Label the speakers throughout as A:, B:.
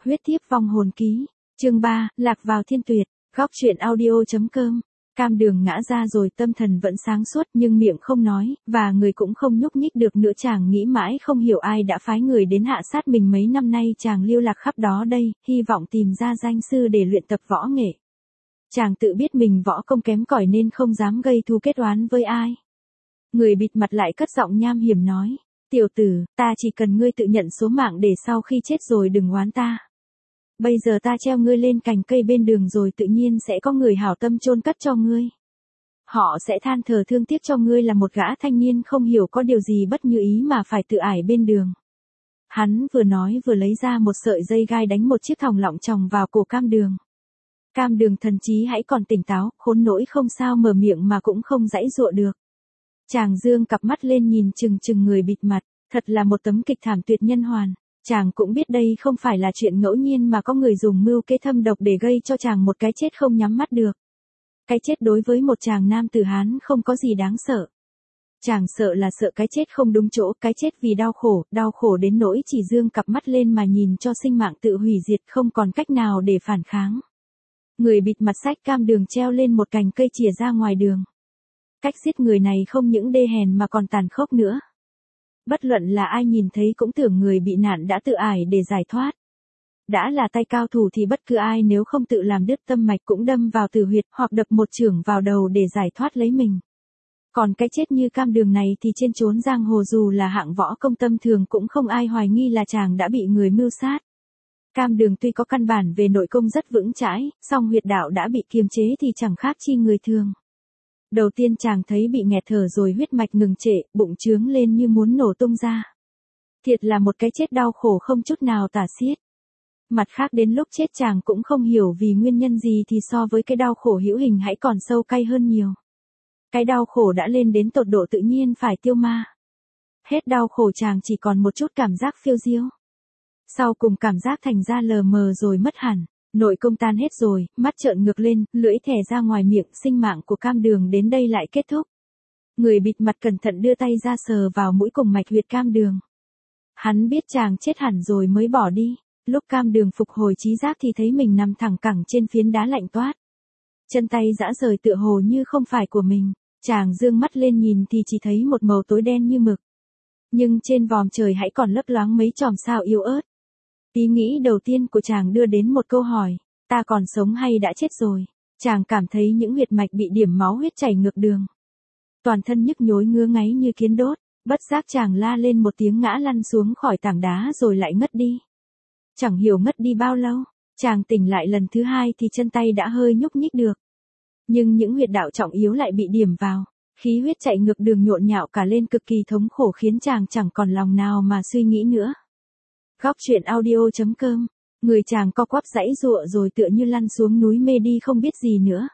A: Huyết thiếp vong hồn ký. Chương 3, lạc vào thiên tuyệt. Góc truyện audio.com. Cam Đường ngã ra rồi, tâm thần vẫn sáng suốt nhưng miệng không nói, và người cũng không nhúc nhích được nữa. Chàng nghĩ mãi không hiểu ai đã phái người đến hạ sát mình. Mấy năm nay chàng lưu lạc khắp đó đây, hy vọng tìm ra danh sư để luyện tập võ nghệ. Chàng tự biết mình võ công kém cỏi nên không dám gây thù kết oán với ai. Người bịt mặt lại cất giọng nham hiểm nói, tiểu tử, ta chỉ cần ngươi tự nhận số mạng để sau khi chết rồi đừng oán ta. Bây giờ ta treo ngươi lên cành cây bên đường rồi tự nhiên sẽ có người hảo tâm chôn cất cho ngươi. Họ sẽ than thở thương tiếc cho ngươi là một gã thanh niên không hiểu có điều gì bất như ý mà phải tự ải bên đường. Hắn vừa nói vừa lấy ra một sợi dây gai đánh một chiếc thòng lọng tròng vào cổ Cam Đường. Cam Đường thần trí hãy còn tỉnh táo, khốn nỗi không sao mở miệng mà cũng không giãy giụa được. Chàng dương cặp mắt lên nhìn chừng chừng người bịt mặt, thật là một tấm kịch thảm tuyệt nhân hoàn. Chàng cũng biết đây không phải là chuyện ngẫu nhiên mà có người dùng mưu kế thâm độc để gây cho chàng một cái chết không nhắm mắt được. Cái chết đối với một chàng nam tử Hán không có gì đáng sợ. Chàng sợ là sợ cái chết không đúng chỗ, cái chết vì đau khổ đến nỗi chỉ dương cặp mắt lên mà nhìn cho sinh mạng tự hủy diệt, không còn cách nào để phản kháng. Người bịt mặt xách Cam Đường treo lên một cành cây chìa ra ngoài đường. Cách giết người này không những đê hèn mà còn tàn khốc nữa. Bất luận là ai nhìn thấy cũng tưởng người bị nạn đã tự ải để giải thoát. Đã là tay cao thủ thì bất cứ ai nếu không tự làm đứt tâm mạch cũng đâm vào tử huyệt hoặc đập một chưởng vào đầu để giải thoát lấy mình. Còn cái chết như Cam Đường này thì trên chốn giang hồ dù là hạng võ công tâm thường cũng không ai hoài nghi là chàng đã bị người mưu sát. Cam Đường tuy có căn bản về nội công rất vững chãi, song huyệt đạo đã bị kiềm chế thì chẳng khác chi người thường. Đầu tiên chàng thấy bị nghẹt thở rồi huyết mạch ngừng trệ, bụng trướng lên như muốn nổ tung ra. Thiệt là một cái chết đau khổ không chút nào tả xiết. Mặt khác đến lúc chết chàng cũng không hiểu vì nguyên nhân gì thì so với cái đau khổ hữu hình hãy còn sâu cay hơn nhiều. Cái đau khổ đã lên đến tột độ tự nhiên phải tiêu ma. Hết đau khổ chàng chỉ còn một chút cảm giác phiêu diêu. Sau cùng cảm giác thành ra lờ mờ rồi mất hẳn. Nội công tan hết rồi, mắt trợn ngược lên, lưỡi thè ra ngoài miệng, sinh mạng của Cam Đường đến đây lại kết thúc. Người bịt mặt cẩn thận đưa tay ra sờ vào mũi cùng mạch huyệt Cam Đường. Hắn biết chàng chết hẳn rồi mới bỏ đi. Lúc Cam Đường phục hồi trí giác thì thấy mình nằm thẳng cẳng trên phiến đá lạnh toát. Chân tay rã rời tựa hồ như không phải của mình. Chàng dương mắt lên nhìn thì chỉ thấy một màu tối đen như mực. Nhưng trên vòm trời hãy còn lấp loáng mấy chòm sao yếu ớt. Ý nghĩ đầu tiên của chàng đưa đến một câu hỏi, ta còn sống hay đã chết rồi? Chàng cảm thấy những huyệt mạch bị điểm máu huyết chảy ngược đường. Toàn thân nhức nhối ngứa ngáy như kiến đốt, bất giác chàng la lên một tiếng ngã lăn xuống khỏi tảng đá rồi lại ngất đi. Chẳng hiểu ngất đi bao lâu, chàng tỉnh lại lần thứ hai thì chân tay đã hơi nhúc nhích được. Nhưng những huyệt đạo trọng yếu lại bị điểm vào, khí huyết chạy ngược đường nhộn nhạo cả lên cực kỳ thống khổ khiến chàng chẳng còn lòng nào mà suy nghĩ nữa. Góc truyện audio.com, người chàng co quắp giãy giụa rồi tựa như lăn xuống núi mê đi không biết gì nữa.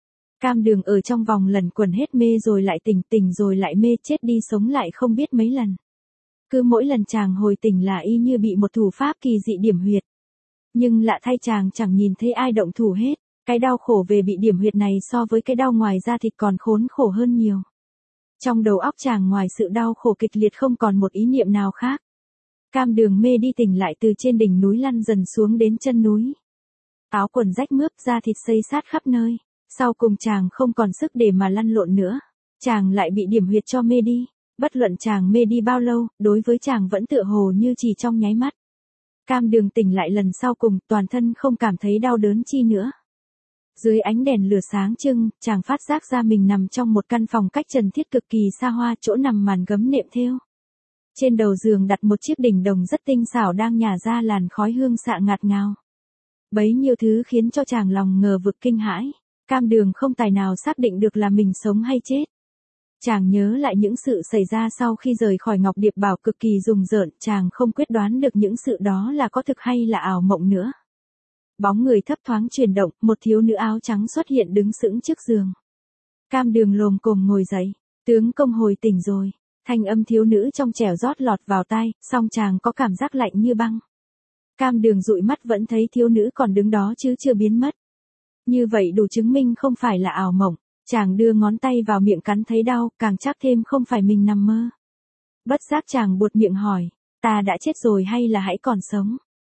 A: Cam Đường ở trong vòng lẩn quẩn hết mê rồi lại tỉnh rồi lại mê, chết đi sống lại không biết mấy lần. Cứ mỗi lần chàng hồi tỉnh là y như bị một thủ pháp kỳ dị điểm huyệt. Nhưng lạ thay chàng chẳng nhìn thấy ai động thủ hết, cái đau khổ về bị điểm huyệt này so với cái đau ngoài da thịt còn khốn khổ hơn nhiều. Trong đầu óc chàng ngoài sự đau khổ kịch liệt không còn một ý niệm nào khác. Cam Đường mê đi tỉnh lại từ trên đỉnh núi lăn dần xuống đến chân núi. Áo quần rách mướp, da thịt xây sát khắp nơi. Sau cùng chàng không còn sức để mà lăn lộn nữa. Chàng lại bị điểm huyệt cho mê đi. Bất luận chàng mê đi bao lâu, đối với chàng vẫn tựa hồ như chỉ trong nháy mắt. Cam Đường tỉnh lại lần sau cùng, toàn thân không cảm thấy đau đớn chi nữa. Dưới ánh đèn lửa sáng trưng, chàng phát giác ra mình nằm trong một căn phòng cách trần thiết cực kỳ xa hoa, chỗ nằm màn gấm nệm thêu. Trên đầu giường đặt một chiếc đỉnh đồng rất tinh xảo đang nhả ra làn khói hương xạ ngạt ngào. Bấy nhiêu thứ khiến cho chàng lòng ngờ vực kinh hãi. Cam Đường không tài nào xác định được là mình sống hay chết. Chàng nhớ lại những sự xảy ra sau khi rời khỏi Ngọc Điệp Bảo cực kỳ rùng rợn, chàng không quyết đoán được những sự đó là có thực hay là ảo mộng nữa. Bóng người thấp thoáng chuyển động, một thiếu nữ áo trắng xuất hiện đứng sững trước giường. Cam Đường lồm cồm ngồi dậy, tướng công hồi tỉnh rồi. Thanh âm thiếu nữ trong trẻo rót lọt vào tai, song chàng có cảm giác lạnh như băng. Cam Đường dụi mắt vẫn thấy thiếu nữ còn đứng đó chứ chưa biến mất. Như vậy đủ chứng minh không phải là ảo mộng. Chàng đưa ngón tay vào miệng cắn thấy đau, càng chắc thêm không phải mình nằm mơ. Bất giác chàng buột miệng hỏi, ta đã chết rồi hay là hãy còn sống?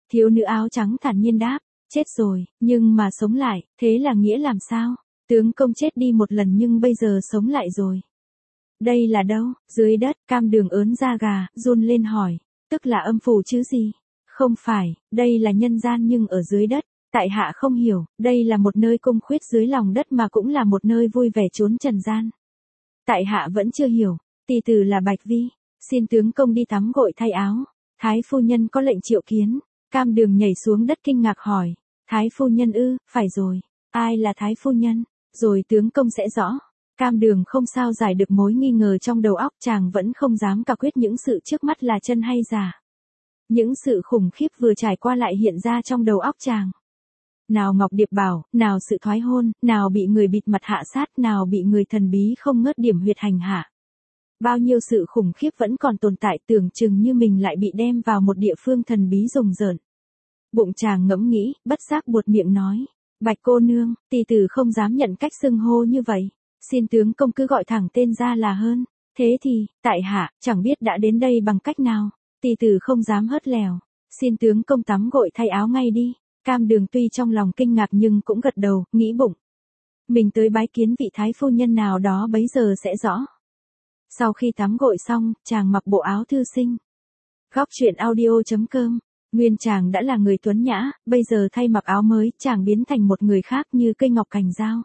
A: Thiếu nữ áo trắng thản nhiên đáp, chết rồi, nhưng mà sống lại, thế là nghĩa làm sao? Tướng công chết đi một lần nhưng bây giờ sống lại rồi. Đây là đâu? Dưới đất. Cam Đường ớn da gà, run lên hỏi. Tức là âm phủ chứ gì? Không phải, đây là nhân gian nhưng ở dưới đất. Tại hạ không hiểu, đây là một nơi cung khuyết dưới lòng đất mà cũng là một nơi vui vẻ trốn trần gian. Tại hạ vẫn chưa hiểu. Tỷ tử là Bạch Vi. Xin tướng công đi tắm gội thay áo. Thái phu nhân có lệnh triệu kiến. Cam Đường nhảy xuống đất kinh ngạc hỏi. Thái phu nhân ư? Phải rồi. Ai là Thái phu nhân? Rồi tướng công sẽ rõ. Cam Đường không sao giải được mối nghi ngờ trong đầu óc, chàng vẫn không dám cả quyết những sự trước mắt là chân hay giả. Những sự khủng khiếp vừa trải qua lại hiện ra trong đầu óc chàng. Nào Ngọc Điệp Bảo, nào sự thoái hôn, nào bị người bịt mặt hạ sát, nào bị người thần bí không ngớt điểm huyệt hành hạ. Bao nhiêu sự khủng khiếp vẫn còn tồn tại, tưởng chừng như mình lại bị đem vào một địa phương thần bí rùng rợn. Bụng chàng ngẫm nghĩ, bất giác buột miệng nói. Bạch cô nương, tỷ tử không dám nhận cách xưng hô như vậy. Xin tướng công cứ gọi thẳng tên ra là hơn. Thế thì, tại hạ, chẳng biết đã đến đây bằng cách nào. Tỷ tử không dám hớt lèo. Xin tướng công tắm gội thay áo ngay đi. Cam Đường tuy trong lòng kinh ngạc nhưng cũng gật đầu, nghĩ bụng. Mình tới bái kiến vị thái phu nhân nào đó bấy giờ sẽ rõ. Sau khi tắm gội xong, chàng mặc bộ áo thư sinh. Góc truyện audio.com. Nguyên chàng đã là người tuấn nhã, bây giờ thay mặc áo mới, chàng biến thành một người khác như cây ngọc cành dao.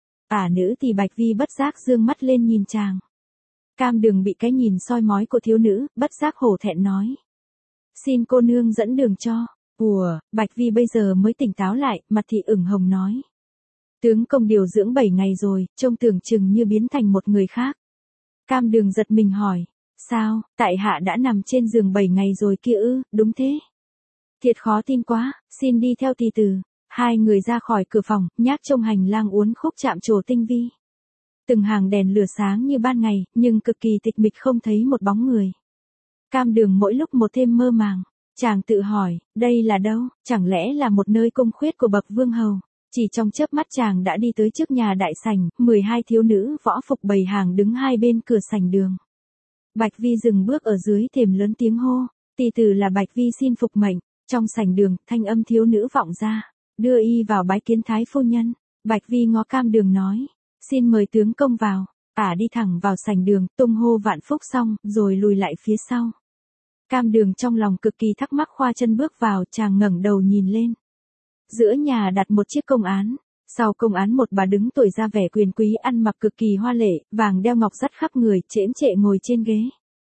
A: Nữ thì Bạch Vi bất giác dương mắt lên nhìn chàng. Cam Đường bị cái nhìn soi mói của thiếu nữ, bất giác hổ thẹn nói. Xin cô nương dẫn đường cho. Bạch Vi bây giờ mới tỉnh táo lại, mặt thì ửng hồng nói. Tướng công điều dưỡng 7 ngày rồi, trông tưởng chừng như biến thành một người khác. Cam Đường giật mình hỏi. Sao, tại hạ đã nằm trên giường 7 ngày rồi kia ư? Đúng thế. Thiệt khó tin quá, xin đi theo tỷ tử. Hai người ra khỏi cửa phòng, nhác trong hành lang uốn khúc chạm trổ tinh vi. Từng hàng đèn lửa sáng như ban ngày, nhưng cực kỳ tịch mịch không thấy một bóng người. Cam Đường mỗi lúc một thêm mơ màng. Chàng tự hỏi, đây là đâu? Chẳng lẽ là một nơi cung khuyết của bậc vương hầu? Chỉ trong chớp mắt chàng đã đi tới trước nhà đại sảnh, 12 thiếu nữ võ phục bày hàng đứng hai bên cửa sảnh đường. Bạch Vi dừng bước ở dưới thềm lớn tiếng hô. Tỷ tử là Bạch Vi xin phục mệnh. Trong sảnh đường, thanh âm thiếu nữ vọng ra. Đưa y vào bái kiến thái phu nhân. Bạch Vi ngó Cam Đường nói. Xin mời tướng công vào. Đi thẳng vào sảnh đường, tung hô vạn phúc xong, rồi lùi lại phía sau. Cam Đường trong lòng cực kỳ thắc mắc khoa chân bước vào, chàng ngẩng đầu nhìn lên. Giữa nhà đặt một chiếc công án. Sau công án một bà đứng tuổi ra vẻ quyền quý, ăn mặc cực kỳ hoa lệ, vàng đeo ngọc dắt khắp người, chễm chệ ngồi trên ghế.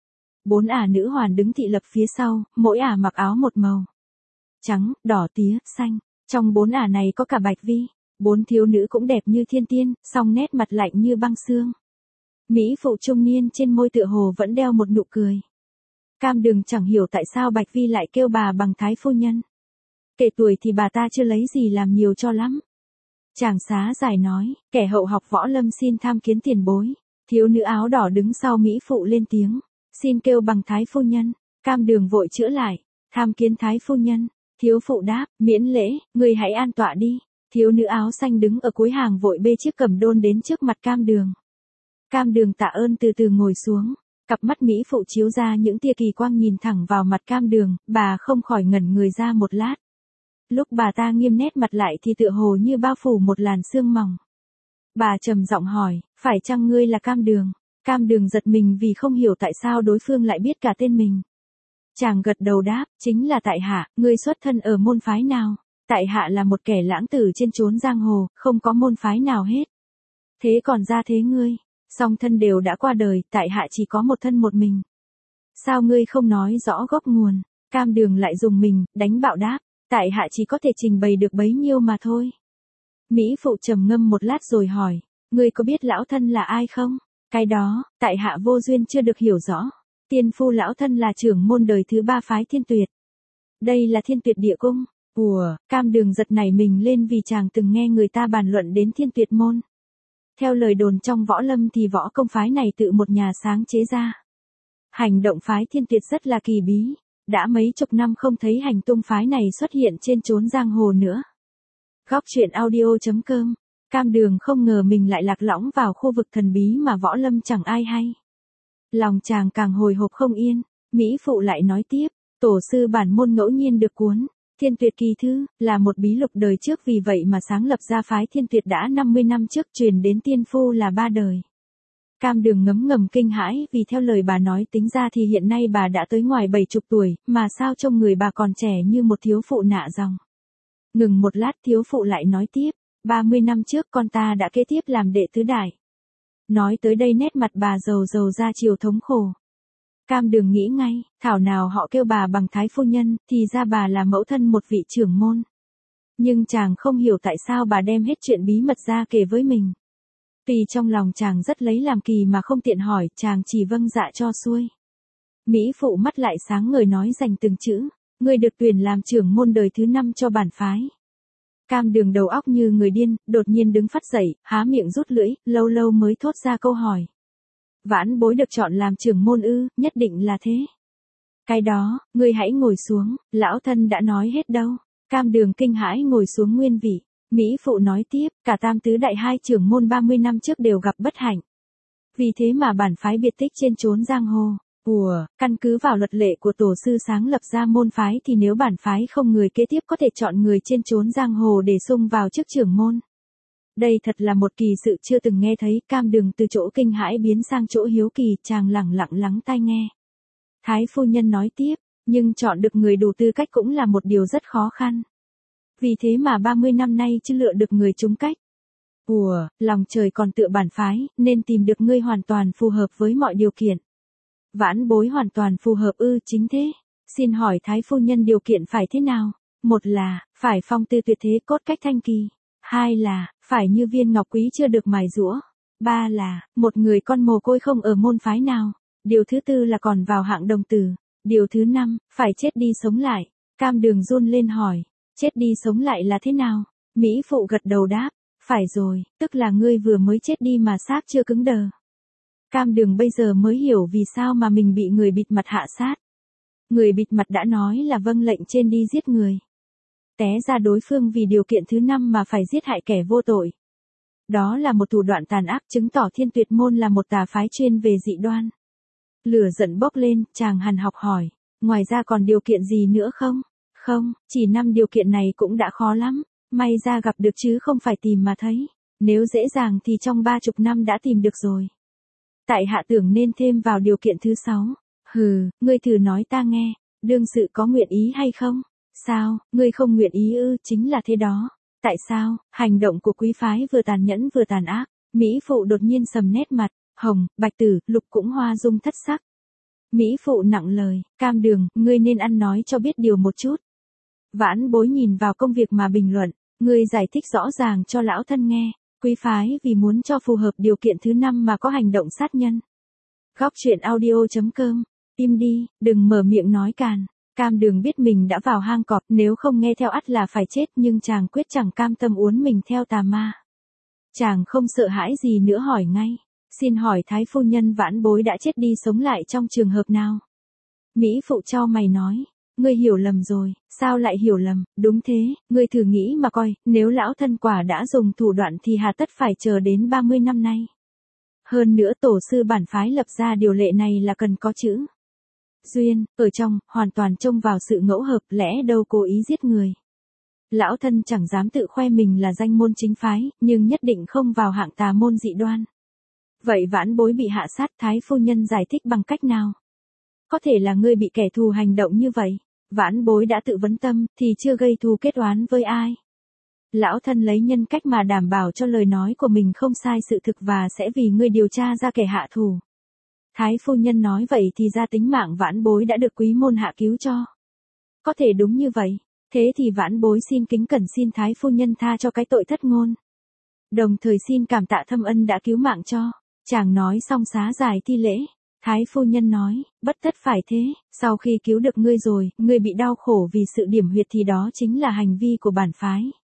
A: 4 nữ hoàn đứng thị lập phía sau, mỗi mặc áo một màu. Trắng, đỏ tía, xanh. Trong 4 này có cả Bạch Vi. 4 thiếu nữ cũng đẹp như thiên tiên, song nét mặt lạnh như băng xương. Mỹ phụ trung niên trên môi tựa hồ vẫn đeo một nụ cười. Cam Đường chẳng hiểu tại sao Bạch Vi lại kêu bà bằng thái phu nhân. Kể tuổi thì bà ta chưa lấy gì làm nhiều cho lắm. Chàng xá giải nói, kẻ hậu học võ lâm xin tham kiến tiền bối. Thiếu nữ áo đỏ đứng sau Mỹ phụ lên tiếng. Xin kêu bằng thái phu nhân. Cam Đường vội chữa lại. Tham kiến thái phu nhân. Thiếu phụ đáp, miễn lễ, người hãy an tọa đi. Thiếu nữ áo xanh đứng ở cuối hàng vội bê chiếc cẩm đôn đến trước mặt Cam Đường. Cam Đường tạ ơn từ từ ngồi xuống. Cặp mắt Mỹ phụ chiếu ra những tia kỳ quang nhìn thẳng vào mặt Cam Đường, bà không khỏi ngẩn người ra một lát. Lúc bà ta nghiêm nét mặt lại thì tựa hồ như bao phủ một làn sương mỏng. Bà trầm giọng hỏi, phải chăng ngươi là Cam Đường? Cam Đường giật mình vì không hiểu tại sao đối phương lại biết cả tên mình. Chàng gật đầu đáp, chính là tại hạ, ngươi xuất thân ở môn phái nào? Tại hạ là một kẻ lãng tử trên chốn giang hồ, không có môn phái nào hết. Thế còn ra thế ngươi? Song thân đều đã qua đời, tại hạ chỉ có một thân một mình. Sao ngươi không nói rõ gốc nguồn? Cam Đường lại dùng mình, đánh bạo đáp, tại hạ chỉ có thể trình bày được bấy nhiêu mà thôi. Mỹ phụ trầm ngâm một lát rồi hỏi, ngươi có biết lão thân là ai không? Cái đó, tại hạ vô duyên chưa được hiểu rõ. Tiên phu lão thân là trưởng môn đời thứ 3 phái Thiên Tuyệt. Đây là Thiên Tuyệt địa cung. Cam Đường giật nảy mình lên vì chàng từng nghe người ta bàn luận đến Thiên Tuyệt môn. Theo lời đồn trong võ lâm thì võ công phái này tự một nhà sáng chế ra. Hành động phái Thiên Tuyệt rất là kỳ bí. Đã mấy chục năm không thấy hành tung phái này xuất hiện trên chốn giang hồ nữa. Góc truyện audio.com. Cam Đường không ngờ mình lại lạc lõng vào khu vực thần bí mà võ lâm chẳng ai hay. Lòng chàng càng hồi hộp không yên. Mỹ phụ lại nói tiếp, tổ sư bản môn ngẫu nhiên được cuốn. Thiên Tuyệt kỳ thư, là một bí lục đời trước vì vậy mà sáng lập ra phái Thiên Tuyệt đã 50 năm trước truyền đến tiên phu là 3 đời. Cam Đường ngấm ngầm kinh hãi vì theo lời bà nói tính ra thì hiện nay bà đã tới ngoài 70 tuổi, mà sao trông người bà còn trẻ như một thiếu phụ nạ dòng. Ngừng một lát thiếu phụ lại nói tiếp, 30 năm trước con ta đã kế tiếp làm đệ tứ đại. Nói tới đây nét mặt bà rầu rầu ra chiều thống khổ. Cam Đường nghĩ ngay, thảo nào họ kêu bà bằng thái phu nhân, thì ra bà là mẫu thân một vị trưởng môn. Nhưng chàng không hiểu tại sao bà đem hết chuyện bí mật ra kể với mình. Vì trong lòng chàng rất lấy làm kỳ mà không tiện hỏi, chàng chỉ vâng dạ cho xuôi. Mỹ phụ mắt lại sáng ngời nói dành từng chữ, ngươi được tuyển làm trưởng môn đời thứ 5 cho bản phái. Cam Đường đầu óc như người điên, đột nhiên đứng phắt dậy, há miệng rút lưỡi, lâu lâu mới thốt ra câu hỏi. Vãn Bối được chọn làm trưởng môn ư, nhất định là thế. Cái đó, ngươi hãy ngồi xuống, lão thân đã nói hết đâu. Cam Đường kinh hãi ngồi xuống nguyên vị. Mỹ phụ nói tiếp, cả tam tứ đại hai trưởng môn 30 năm trước đều gặp bất hạnh. Vì thế mà bản phái biệt tích trên chốn giang hồ. Căn cứ vào luật lệ của tổ sư sáng lập ra môn phái thì nếu bản phái không người kế tiếp có thể chọn người trên chốn giang hồ để xung vào chức trưởng môn. Đây thật là một kỳ sự chưa từng nghe thấy. Cam Đường từ chỗ kinh hãi biến sang chỗ hiếu kỳ, chàng lẳng lặng lắng tai nghe. Thái phu nhân nói tiếp, nhưng chọn được người đủ tư cách cũng là một điều rất khó khăn. Vì thế mà 30 năm nay chưa lựa được người trúng cách. Lòng trời còn tựa bản phái, nên tìm được ngươi hoàn toàn phù hợp với mọi điều kiện. Vãn Bối hoàn toàn phù hợp ư? Chính thế. Xin hỏi thái phu nhân điều kiện phải thế nào? Một là, phải phong tư tuyệt thế cốt cách thanh kỳ. Hai là, phải như viên ngọc quý chưa được mài giũa. Ba là, một người con mồ côi không ở môn phái nào. Điều thứ tư là còn vào hạng đồng tử. Điều thứ năm, phải chết đi sống lại. Cam Đường run lên hỏi, chết đi sống lại là thế nào? Mỹ phụ gật đầu đáp, phải rồi, tức là ngươi vừa mới chết đi mà xác chưa cứng đờ. Cam Đường bây giờ mới hiểu vì sao mà mình bị người bịt mặt hạ sát. Người bịt mặt đã nói là vâng lệnh trên đi giết người. Té ra đối phương vì điều kiện thứ 5 mà phải giết hại kẻ vô tội. Đó là một thủ đoạn tàn ác, chứng tỏ Thiên Tuyệt môn là một tà phái chuyên về dị đoan. Lửa giận bốc lên, chàng hằn học hỏi, ngoài ra còn điều kiện gì nữa không? Không, chỉ 5 điều kiện này cũng đã khó lắm, may ra gặp được chứ không phải tìm mà thấy. Nếu dễ dàng thì trong 30 năm đã tìm được rồi. Tại hạ tưởng nên thêm vào điều kiện thứ 6. Ngươi thử nói ta nghe, đương sự có nguyện ý hay không? Sao, ngươi không nguyện ý ư? Chính là thế đó. Tại sao? Hành động của quý phái vừa tàn nhẫn vừa tàn ác. Mỹ phụ đột nhiên sầm nét mặt, hồng, bạch tử, lục cũng hoa dung thất sắc. Mỹ phụ nặng lời, Cam Đường, ngươi nên ăn nói cho biết điều một chút. Vãn Bối nhìn vào công việc mà bình luận, ngươi giải thích rõ ràng cho lão thân nghe. Quý phái vì muốn cho phù hợp điều kiện thứ 5 mà có hành động sát nhân. Góc truyện audio.com, im đi, đừng mở miệng nói càn. Cam Đường biết mình đã vào hang cọp, nếu không nghe theo ắt là phải chết, nhưng chàng quyết chẳng cam tâm uốn mình theo tà ma. Chàng không sợ hãi gì nữa hỏi ngay, xin hỏi thái phu nhân Vãn Bối đã chết đi sống lại trong trường hợp nào? Mỹ phụ chau mày nói, ngươi hiểu lầm rồi. Sao lại hiểu lầm? Đúng thế, ngươi thử nghĩ mà coi, nếu lão thân quả đã dùng thủ đoạn thì hà tất phải chờ đến 30 năm nay. Hơn nữa tổ sư bản phái lập ra điều lệ này là cần có chữ duyên, ở trong, hoàn toàn trông vào sự ngẫu hợp, lẽ đâu cố ý giết người. Lão thân chẳng dám tự khoe mình là danh môn chính phái, nhưng nhất định không vào hạng tà môn dị đoan. Vậy Vãn Bối bị hạ sát, thái phu nhân giải thích bằng cách nào? Có thể là ngươi bị kẻ thù hành động như vậy. Vãn Bối đã tự vấn tâm, thì chưa gây thù kết oán với ai. Lão thân lấy nhân cách mà đảm bảo cho lời nói của mình không sai sự thực và sẽ vì ngươi điều tra ra kẻ hạ thù. Thái phu nhân nói vậy thì ra tính mạng Vãn Bối đã được quý môn hạ cứu cho. Có thể đúng như vậy, thế thì Vãn Bối xin kính cẩn xin Thái phu nhân tha cho cái tội thất ngôn. Đồng thời xin cảm tạ thâm ân đã cứu mạng cho. Chàng nói xong xá dài thi lễ. Thái phu nhân nói, bất tất phải thế, sau khi cứu được ngươi rồi, ngươi bị đau khổ vì sự điểm huyệt thì đó chính là hành vi của bản phái.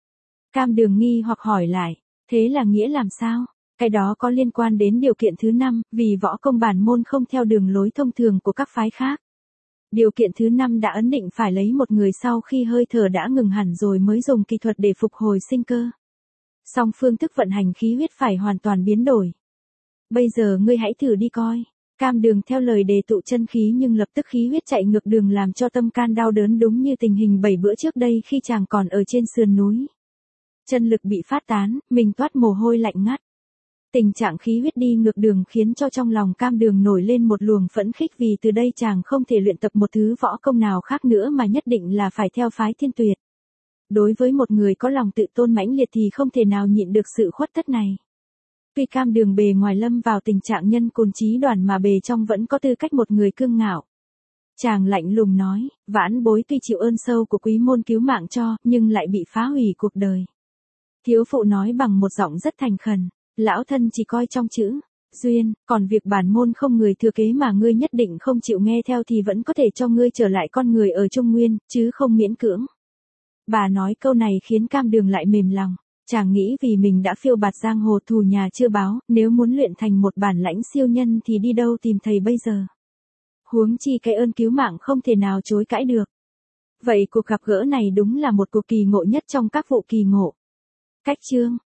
A: Cam Đường nghi hoặc hỏi lại, thế là nghĩa làm sao? Cái đó có liên quan đến điều kiện thứ 5, vì võ công bản môn không theo đường lối thông thường của các phái khác. Điều kiện thứ 5 đã ấn định phải lấy một người sau khi hơi thở đã ngừng hẳn rồi mới dùng kỹ thuật để phục hồi sinh cơ. Song phương thức vận hành khí huyết phải hoàn toàn biến đổi. Bây giờ ngươi hãy thử đi coi. Cam Đường theo lời đề tụ chân khí nhưng lập tức khí huyết chạy ngược đường làm cho tâm can đau đớn đúng như tình hình 7 bữa trước đây khi chàng còn ở trên sườn núi. Chân lực bị phát tán, mình toát mồ hôi lạnh ngắt. Tình trạng khí huyết đi ngược đường khiến cho trong lòng Cam Đường nổi lên một luồng phẫn khích vì từ đây chàng không thể luyện tập một thứ võ công nào khác nữa mà nhất định là phải theo phái Thiên Tuyệt. Đối với một người có lòng tự tôn mãnh liệt thì không thể nào nhịn được sự khuất tất này. Tuy Cam Đường bề ngoài lâm vào tình trạng nhân côn trí đoàn mà bề trong vẫn có tư cách một người cương ngạo. Chàng lạnh lùng nói, vãn bối tuy chịu ơn sâu của quý môn cứu mạng cho, nhưng lại bị phá hủy cuộc đời. Thiếu phụ nói bằng một giọng rất thành khẩn, lão thân chỉ coi trong chữ duyên, còn việc bản môn không người thừa kế mà ngươi nhất định không chịu nghe theo thì vẫn có thể cho ngươi trở lại con người ở Trung Nguyên, chứ không miễn cưỡng. Bà nói câu này khiến Cam Đường lại mềm lòng. Chàng nghĩ vì mình đã phiêu bạt giang hồ thù nhà chưa báo, nếu muốn luyện thành một bản lãnh siêu nhân thì đi đâu tìm thầy bây giờ. Huống chi cái ơn cứu mạng không thể nào chối cãi được. Vậy cuộc gặp gỡ này đúng là một cuộc kỳ ngộ nhất trong các vụ kỳ ngộ. Cách chương